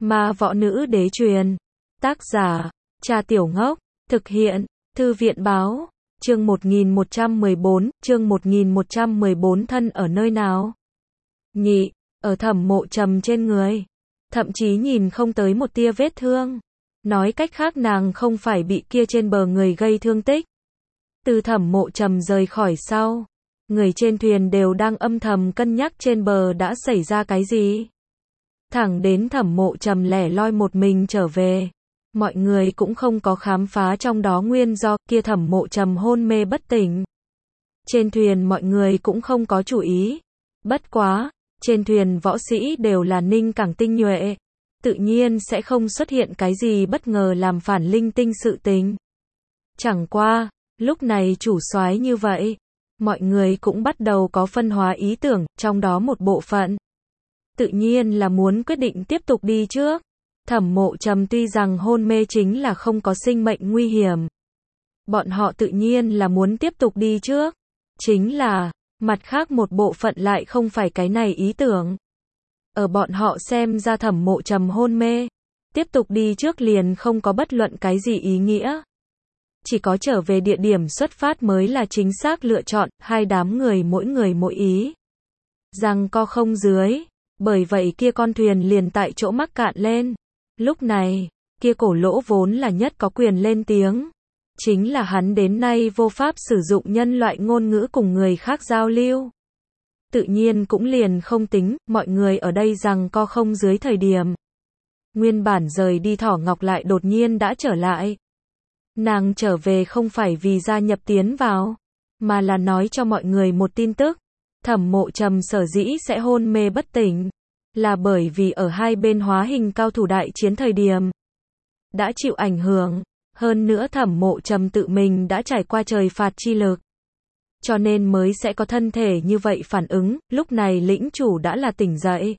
Ma võ nữ đế truyền. Tác giả, Cha Tiểu Ngốc. Thực hiện, Thư viện báo. Chương 1114, chương 1114 thân ở nơi nào? Nhị, ở Thẩm Mộ Trầm trên người. Thậm chí nhìn không tới một tia vết thương. Nói cách khác nàng không phải bị kia trên bờ người gây thương tích. Từ Thẩm Mộ Trầm rời khỏi sau, người trên thuyền đều đang âm thầm cân nhắc trên bờ đã xảy ra cái gì. Thẳng đến Thẩm Mộ Trầm lẻ loi một mình trở về, mọi người cũng không có khám phá trong đó nguyên do kia Thẩm Mộ Trầm hôn mê bất tỉnh. Trên thuyền mọi người cũng không có chú ý. Bất quá, trên thuyền võ sĩ đều là ninh cảng tinh nhuệ, tự nhiên sẽ không xuất hiện cái gì bất ngờ làm phản linh tinh sự tình. Chẳng qua, lúc này chủ soái như vậy, mọi người cũng bắt đầu có phân hóa ý tưởng, trong đó một bộ phận tự nhiên là muốn quyết định tiếp tục đi trước. Thẩm Mộ Trầm tuy rằng hôn mê chính là không có sinh mệnh nguy hiểm. Bọn họ tự nhiên là muốn tiếp tục đi trước. Chính là, mặt khác một bộ phận lại không phải cái này ý tưởng. Ở bọn họ xem ra Thẩm Mộ Trầm hôn mê, tiếp tục đi trước liền không có bất luận cái gì ý nghĩa. Chỉ có trở về địa điểm xuất phát mới là chính xác lựa chọn, hai đám người mỗi ý. Giằng co không dưới, bởi vậy kia con thuyền liền tại chỗ mắc cạn lên. Lúc này, kia Cổ Lỗ vốn là nhất có quyền lên tiếng. Chính là hắn đến nay vô pháp sử dụng nhân loại ngôn ngữ cùng người khác giao lưu. Tự nhiên cũng liền không tính, mọi người ở đây giằng co không dưới thời điểm. Nguyên bản rời đi Thỏ Ngọc lại đột nhiên đã trở lại. Nàng trở về không phải vì gia nhập tiến vào, mà là nói cho mọi người một tin tức. Thẩm Mộ Trầm sở dĩ sẽ hôn mê bất tỉnh, là bởi vì ở hai bên hóa hình cao thủ đại chiến thời điểm đã chịu ảnh hưởng. Hơn nữa Thẩm Mộ Trầm tự mình đã trải qua trời phạt chi lực, cho nên mới sẽ có thân thể như vậy phản ứng. Lúc này lĩnh chủ đã là tỉnh dậy.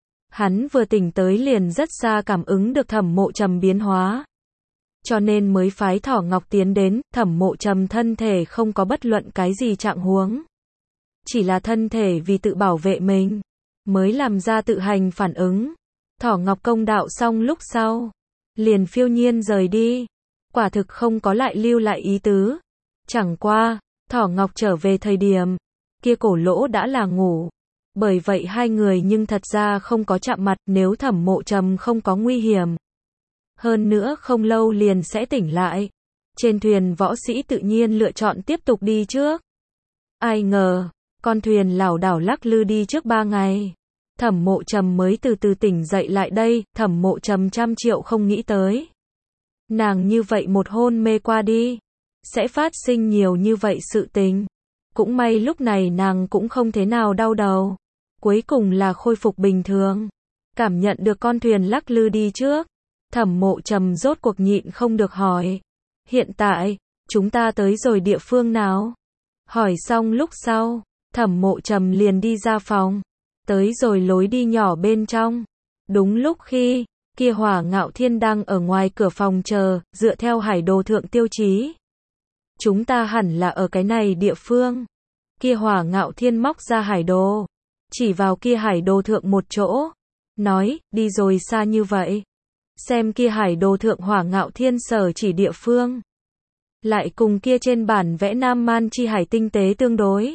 Hắn vừa tỉnh tới liền rất xa cảm ứng được Thẩm Mộ Trầm biến hóa, cho nên mới phái Thỏ Ngọc tiến đến. Thẩm Mộ Trầm thân thể không có bất luận cái gì trạng huống, chỉ là thân thể vì tự bảo vệ mình mới làm ra tự hành phản ứng. Thỏ Ngọc công đạo xong lúc sau, liền phiêu nhiên rời đi, quả thực không có lại lưu lại ý tứ. Chẳng qua, Thỏ Ngọc trở về thời điểm, kia Cổ Lỗ đã là ngủ, bởi vậy hai người nhưng thật ra không có chạm mặt. Nếu Thẩm Mộ Trầm không có nguy hiểm, hơn nữa không lâu liền sẽ tỉnh lại, trên thuyền võ sĩ tự nhiên lựa chọn tiếp tục đi trước. Ai ngờ, con thuyền lảo đảo lắc lư đi trước 3 ngày, Thẩm Mộ Trầm mới từ từ tỉnh dậy lại đây. Thẩm Mộ Trầm trăm triệu không nghĩ tới, nàng như vậy một hôn mê qua đi, sẽ phát sinh nhiều như vậy sự tình. Cũng may lúc này nàng cũng không thế nào đau đầu, cuối cùng là khôi phục bình thường. Cảm nhận được con thuyền lắc lư đi trước, Thẩm Mộ Trầm rốt cuộc nhịn không được hỏi, hiện tại, chúng ta tới rồi địa phương nào? Hỏi xong lúc sau, Thẩm Mộ Trầm liền đi ra phòng, tới rồi lối đi nhỏ bên trong. Đúng lúc khi, kia Hỏa Ngạo Thiên đang ở ngoài cửa phòng chờ, dựa theo hải đồ thượng tiêu chí. Chúng ta hẳn là ở cái này địa phương. Kia Hỏa Ngạo Thiên móc ra hải đồ, chỉ vào kia hải đồ thượng một chỗ, nói, đi rồi xa như vậy. Xem kia hải đồ thượng Hỏa Ngạo Thiên sở chỉ địa phương, lại cùng kia trên bản vẽ Nam Man chi hải tinh tế tương đối.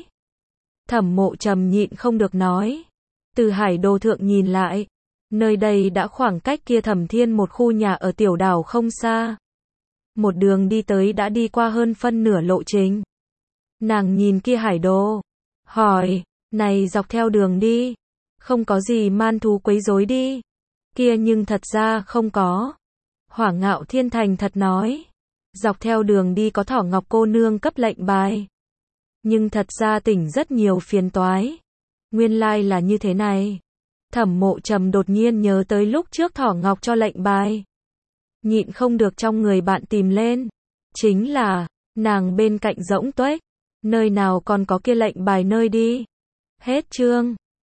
Thẩm Mộ Trầm nhịn không được nói, từ hải đồ thượng nhìn lại, nơi đây đã khoảng cách kia Thẩm Thiên một khu nhà ở tiểu đảo không xa. Một đường đi tới đã đi qua hơn phân nửa lộ trình. Nàng nhìn kia hải đồ, hỏi, này dọc theo đường đi, không có gì man thú quấy rối đi? Kia nhưng thật ra không có. Hỏa Ngạo Thiên thành thật nói, dọc theo đường đi có Thỏ Ngọc cô nương cấp lệnh bài, nhưng thật ra tỉnh rất nhiều phiền toái. Nguyên lai là như thế này. Thẩm Mộ Trầm đột nhiên nhớ tới lúc trước Thỏ Ngọc cho lệnh bài, nhịn không được trong người bạn tìm lên. Chính là, nàng bên cạnh rỗng tuếch, nơi nào còn có kia lệnh bài nơi đi. Hết chương.